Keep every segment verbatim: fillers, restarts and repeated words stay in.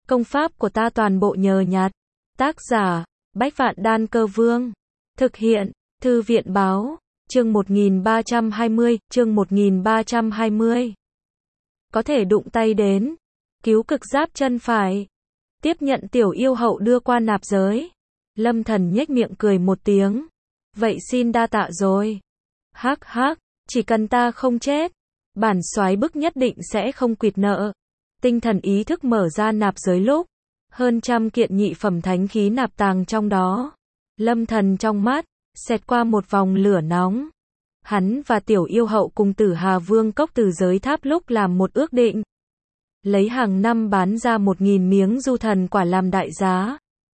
Công pháp của ta toàn bộ nhờ nhặt. Tác giả, Bách Vạn Đan Cơ Vương. Thực hiện, Thư viện Báo, chương một nghìn ba trăm hai mươi, chương một nghìn ba trăm hai mươi. Có thể đụng tay đến. Cứu cực giáp chân phải. Tiếp nhận tiểu yêu hậu đưa qua nạp giới. Lâm Thần nhếch miệng cười một tiếng. Vậy xin đa tạ rồi. Hắc hắc, chỉ cần ta không chết, bản soái bức nhất định sẽ không quỵt nợ. Tinh thần ý thức mở ra nạp giới lúc, hơn trăm kiện nhị phẩm thánh khí nạp tàng trong đó. Lâm Thần trong mắt, xẹt qua một vòng lửa nóng. Hắn và tiểu yêu hậu cùng Tử Hà Vương cốc từ giới tháp lúc làm một ước định. Lấy hàng năm bán ra một nghìn miếng du thần quả làm đại giá.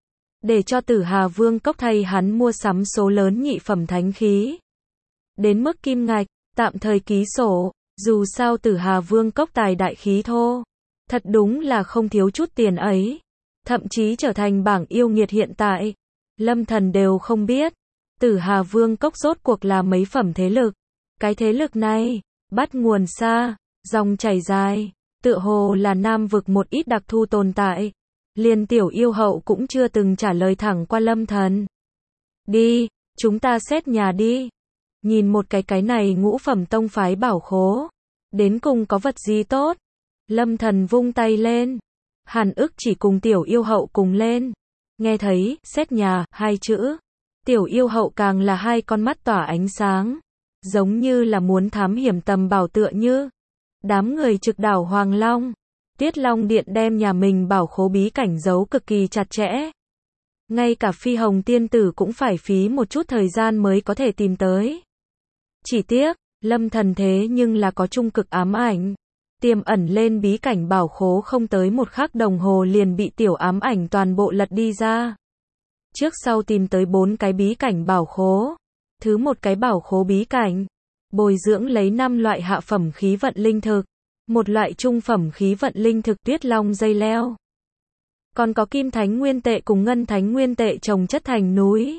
Để cho Tử Hà Vương cốc thay hắn mua sắm số lớn nhị phẩm thánh khí. Đến mức kim ngạch, tạm thời ký sổ, dù sao Tử Hà Vương cốc tài đại khí thô. Thật đúng là không thiếu chút tiền ấy. Thậm chí trở thành bảng yêu nghiệt hiện tại. Lâm Thần đều không biết. Tử Hà Vương cốc rốt cuộc là mấy phẩm thế lực. Cái thế lực này, bắt nguồn xa, dòng chảy dài, tựa hồ là Nam vực một ít đặc thu tồn tại. Liền tiểu yêu hậu cũng chưa từng trả lời thẳng qua Lâm Thần. Đi, chúng ta xét nhà đi. Nhìn một cái cái này ngũ phẩm tông phái bảo khố. Đến cùng có vật gì tốt? Lâm Thần vung tay lên. Hàn ức chỉ cùng tiểu yêu hậu cùng lên. Nghe thấy, xét nhà, hai chữ. Tiểu yêu hậu càng là hai con mắt tỏa ánh sáng. Giống như là muốn thám hiểm tầm bảo tựa như. Đám người trực đảo Hoàng Long. Tiết Long Điện đem nhà mình bảo khố bí cảnh giấu cực kỳ chặt chẽ. Ngay cả Phi Hồng tiên tử cũng phải phí một chút thời gian mới có thể tìm tới. Chỉ tiếc, Lâm Thần thế nhưng là có trung cực ám ảnh. Tiềm ẩn lên bí cảnh bảo khố không tới một khắc đồng hồ liền bị tiểu ám ảnh toàn bộ lật đi ra. Trước sau tìm tới bốn cái bí cảnh bảo khố. Thứ một cái bảo khố bí cảnh. Bồi dưỡng lấy năm loại hạ phẩm khí vận linh thực. Một loại trung phẩm khí vận linh thực tuyết long dây leo. Còn có kim thánh nguyên tệ cùng ngân thánh nguyên tệ chồng chất thành núi.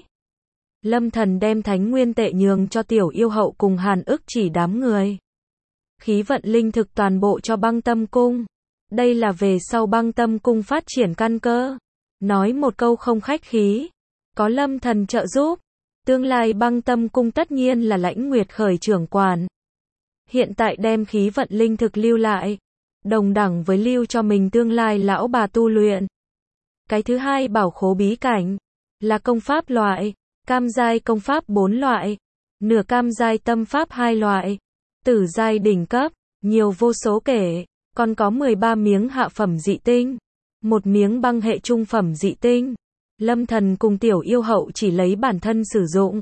Lâm Thần đem thánh nguyên tệ nhường cho tiểu yêu hậu cùng Hàn ức chỉ đám người. Khí vận linh thực toàn bộ cho Băng Tâm Cung. Đây là về sau Băng Tâm Cung phát triển căn cơ. Nói một câu không khách khí. Có Lâm Thần trợ giúp. Tương lai Băng Tâm Cung tất nhiên là Lãnh Nguyệt khởi trưởng quản. Hiện tại đem khí vận linh thực lưu lại. Đồng đẳng với lưu cho mình tương lai lão bà tu luyện. Cái thứ hai bảo khố bí cảnh. Là công pháp loại. Cam giai công pháp bốn loại. Nửa cam giai tâm pháp hai loại. Tử giai đỉnh cấp. Nhiều vô số kể. Còn có mười ba miếng hạ phẩm dị tinh. Một miếng băng hệ trung phẩm dị tinh. Lâm Thần cùng tiểu yêu hậu chỉ lấy bản thân sử dụng.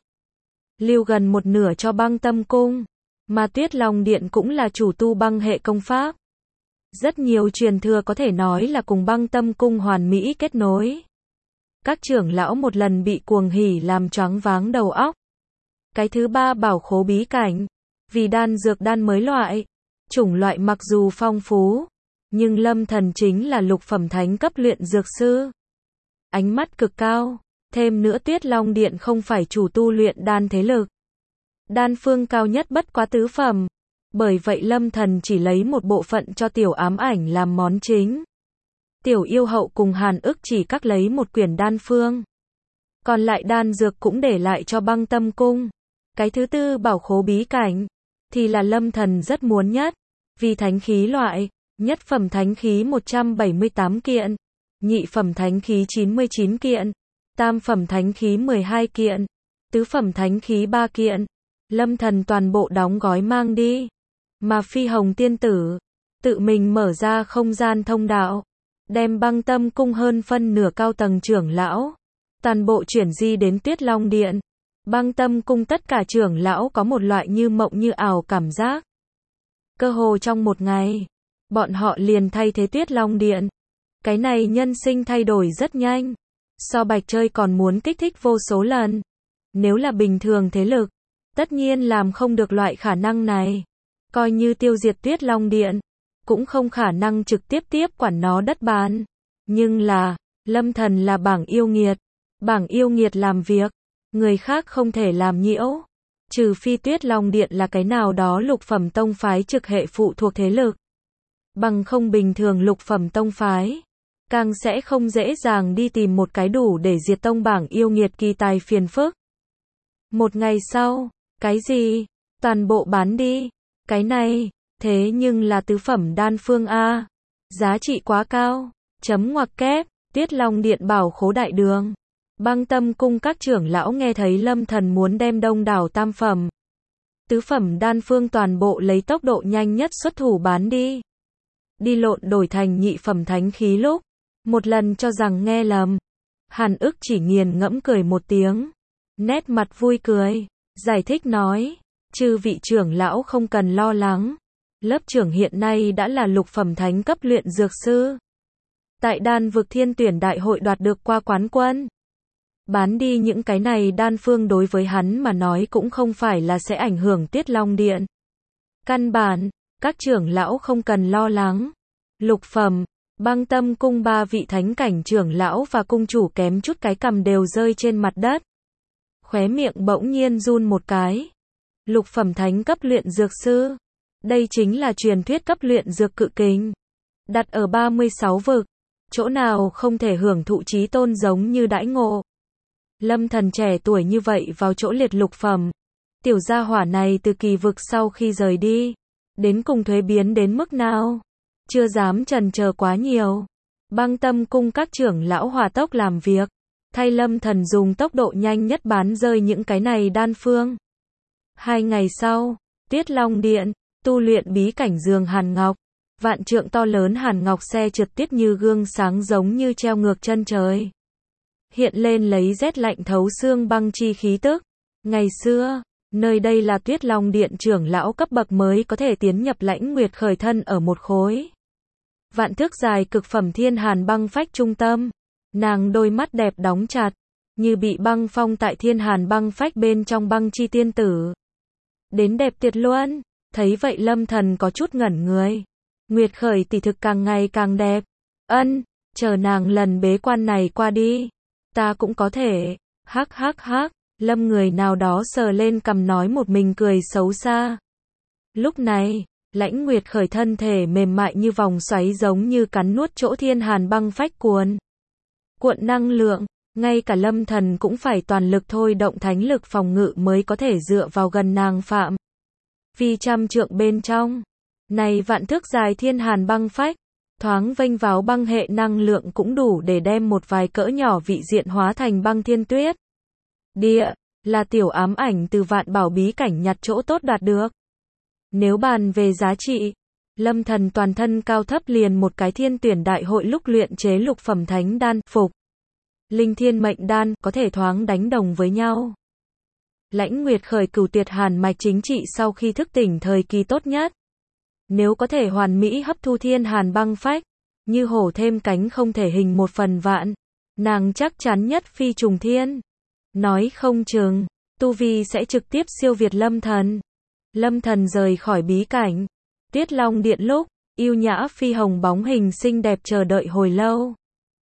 Lưu gần một nửa cho Băng Tâm Cung. Mà Tuyết Long Điện cũng là chủ tu băng hệ công pháp. Rất nhiều truyền thừa có thể nói là cùng Băng Tâm Cung hoàn mỹ kết nối. Các trưởng lão một lần bị cuồng hỉ làm choáng váng đầu óc. Cái thứ ba bảo khố bí cảnh. Vì đan dược đan mới loại. Chủng loại mặc dù phong phú. Nhưng Lâm Thần chính là lục phẩm thánh cấp luyện dược sư. Ánh mắt cực cao. Thêm nữa Tuyết Long Điện không phải chủ tu luyện đan thế lực. Đan phương cao nhất bất quá tứ phẩm. Bởi vậy Lâm Thần chỉ lấy một bộ phận cho tiểu ám ảnh làm món chính. Tiểu yêu hậu cùng Hàn ức chỉ các lấy một quyển đan phương. Còn lại đan dược cũng để lại cho Băng Tâm Cung. Cái thứ tư bảo khố bí cảnh. Thì là Lâm Thần rất muốn nhất. Vì thánh khí loại. Nhất phẩm thánh khí một trăm bảy mươi tám kiện. Nhị phẩm thánh khí chín mươi chín kiện. Tam phẩm thánh khí mười hai kiện. Tứ phẩm thánh khí ba kiện. Lâm Thần toàn bộ đóng gói mang đi. Mà Phi Hồng tiên tử. Tự mình mở ra không gian thông đạo. Đem Băng Tâm Cung hơn phân nửa cao tầng trưởng lão. Toàn bộ chuyển di đến Tuyết Long Điện. Băng Tâm Cung tất cả trưởng lão có một loại như mộng như ảo cảm giác. Cơ hồ trong một ngày. Bọn họ liền thay thế Tuyết Long Điện. Cái này nhân sinh thay đổi rất nhanh. So bạch chơi còn muốn kích thích vô số lần. Nếu là bình thường thế lực. Tất nhiên làm không được loại khả năng này. Coi như tiêu diệt Tuyết Long Điện. Cũng không khả năng trực tiếp tiếp quản nó đất bàn. Nhưng là, Lâm Thần là bảng yêu nghiệt. Bảng yêu nghiệt làm việc. Người khác không thể làm nhiễu. Trừ phi Tuyết Long Điện là cái nào đó lục phẩm tông phái trực hệ phụ thuộc thế lực. Bằng không bình thường lục phẩm tông phái. càng sẽ không dễ dàng đi tìm một cái đủ để diệt tông bảng yêu nghiệt kỳ tài phiền phức. Một ngày sau, cái gì? Toàn bộ bán đi. Cái này, thế nhưng là tứ phẩm đan phương a. Giá trị quá cao. Chấm ngoặc kép, Tuyết Long Điện bảo khố đại đường. Băng Tâm cung các trưởng lão nghe thấy Lâm Thần muốn đem đông đảo tam phẩm, tứ phẩm đan phương toàn bộ lấy tốc độ nhanh nhất xuất thủ bán đi. Đi lộn đổi thành nhị phẩm thánh khí lúc, một lần cho rằng nghe lầm. Hàn Ức chỉ nghiền ngẫm cười một tiếng, nét mặt vui cười, giải thích nói, chư vị trưởng lão không cần lo lắng. Lớp trưởng hiện nay đã là lục phẩm thánh cấp luyện dược sư. Tại đan vực thiên tuyển đại hội đoạt được qua quán quân. Bán đi những cái này đan phương đối với hắn mà nói cũng không phải là sẽ ảnh hưởng Tiết Long Điện. Căn bản, các trưởng lão không cần lo lắng. Lục phẩm, Băng Tâm cung ba vị thánh cảnh trưởng lão và cung chủ kém chút cái cằm đều rơi trên mặt đất. Khóe miệng bỗng nhiên run một cái. Lục phẩm thánh cấp luyện dược sư. Đây chính là truyền thuyết cấp luyện dược cự kình. Đặt ở ba mươi sáu vực. Chỗ nào không thể hưởng thụ chí tôn giống như đãi ngộ. Lâm Thần trẻ tuổi như vậy vào chỗ liệt lục phẩm. Tiểu gia hỏa này từ kỳ vực sau khi rời đi. Đến cùng thuế biến đến mức nào? Chưa dám chần chờ quá nhiều. Băng Tâm cung các trưởng lão hòa tốc làm việc. Thay Lâm Thần dùng tốc độ nhanh nhất bán rơi những cái này đan phương. Hai ngày sau, Tiết Long Điện, tu luyện bí cảnh giường Hàn Ngọc. Vạn trượng to lớn Hàn Ngọc xe trượt tiết như gương sáng giống như treo ngược chân trời. Hiện lên lấy rét lạnh thấu xương băng chi khí tức. Ngày xưa, nơi đây là Tuyết Long Điện trưởng lão cấp bậc mới có thể tiến nhập Lãnh Nguyệt khởi thân ở một khối. Vạn thước dài cực phẩm thiên hàn băng phách trung tâm. Nàng đôi mắt đẹp đóng chặt, như bị băng phong tại thiên hàn băng phách bên trong băng chi tiên tử. Đến đẹp tuyệt luôn, thấy vậy Lâm Thần có chút ngẩn người. Nguyệt khởi tỷ thực càng ngày càng đẹp. Ân, chờ nàng lần bế quan này qua đi. Ta cũng có thể. Hắc hắc hắc, Lâm người nào đó sờ lên cằm nói một mình cười xấu xa. Lúc này, Lãnh Nguyệt khởi thân thể mềm mại như vòng xoáy giống như cắn nuốt chỗ thiên hàn băng phách cuồn. Cuộn năng lượng, ngay cả Lâm Thần cũng phải toàn lực thôi động thánh lực phòng ngự mới có thể dựa vào gần nàng phạm. Vì trăm trượng bên trong, này vạn thước dài thiên hàn băng phách, thoáng vênh váo băng hệ năng lượng cũng đủ để đem một vài cỡ nhỏ vị diện hóa thành băng thiên tuyết. Địa, là tiểu ám ảnh từ vạn bảo bí cảnh nhặt chỗ tốt đạt được. Nếu bàn về giá trị, Lâm Thần toàn thân cao thấp liền một cái thiên tuyển đại hội lúc luyện chế lục phẩm thánh đan, phục. Linh thiên mệnh đan, có thể thoáng đánh đồng với nhau. Lãnh Nguyệt khởi cửu tuyệt hàn mạch chính trị sau khi thức tỉnh thời kỳ tốt nhất. Nếu có thể hoàn mỹ hấp thu thiên hàn băng phách, như hổ thêm cánh không thể hình một phần vạn, nàng chắc chắn nhất phi trùng thiên. Nói không chừng, tu vi sẽ trực tiếp siêu việt Lâm Thần. Lâm Thần rời khỏi bí cảnh. Tuyết Long Điện lúc, yêu nhã phi hồng bóng hình xinh đẹp chờ đợi hồi lâu.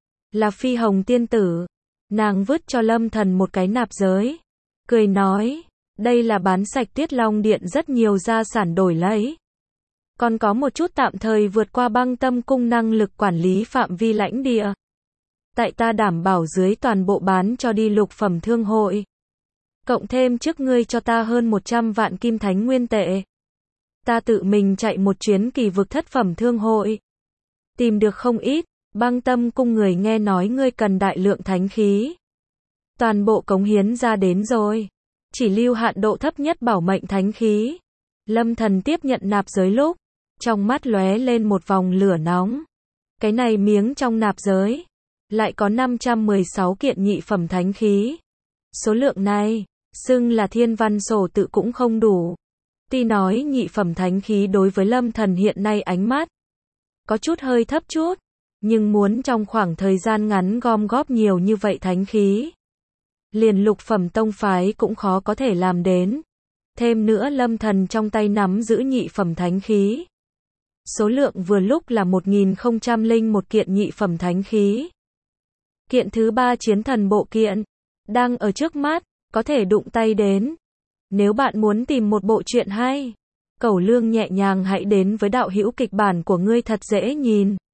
Là phi hồng tiên tử. Nàng vứt cho Lâm Thần một cái nạp giới. Cười nói, đây là bán sạch Tuyết Long Điện rất nhiều gia sản đổi lấy. Còn có một chút tạm thời vượt qua Băng Tâm cung năng lực quản lý phạm vi lãnh địa. Tại ta đảm bảo dưới toàn bộ bán cho đi lục phẩm thương hội. Cộng thêm trước ngươi cho ta hơn một trăm vạn kim thánh nguyên tệ. Ta tự mình chạy một chuyến kỳ vực thất phẩm thương hội. Tìm được không ít, Băng Tâm cung người nghe nói ngươi cần đại lượng thánh khí. Toàn bộ cống hiến ra đến rồi. Chỉ lưu hạn độ thấp nhất bảo mệnh thánh khí. Lâm Thần tiếp nhận nạp giới lúc, trong mắt lóe lên một vòng lửa nóng. Cái này miếng trong nạp giới, lại có năm trăm mười sáu kiện nhị phẩm thánh khí. Số lượng này, xưng là thiên văn sổ tự cũng không đủ. Tuy nói nhị phẩm thánh khí đối với Lâm Thần hiện nay ánh mắt có chút hơi thấp chút, nhưng muốn trong khoảng thời gian ngắn gom góp nhiều như vậy thánh khí, liền lục phẩm tông phái cũng khó có thể làm đến. Thêm nữa Lâm Thần trong tay nắm giữ nhị phẩm thánh khí. Số lượng vừa lúc là một nghìn không trăm lẻ một kiện nhị phẩm thánh khí. Kiện thứ ba chiến thần bộ kiện, đang ở trước mắt, có thể đụng tay đến. Nếu bạn muốn tìm một bộ truyện hay, Cẩu Lương nhẹ nhàng hãy đến với đạo hữu kịch bản của ngươi thật dễ nhìn.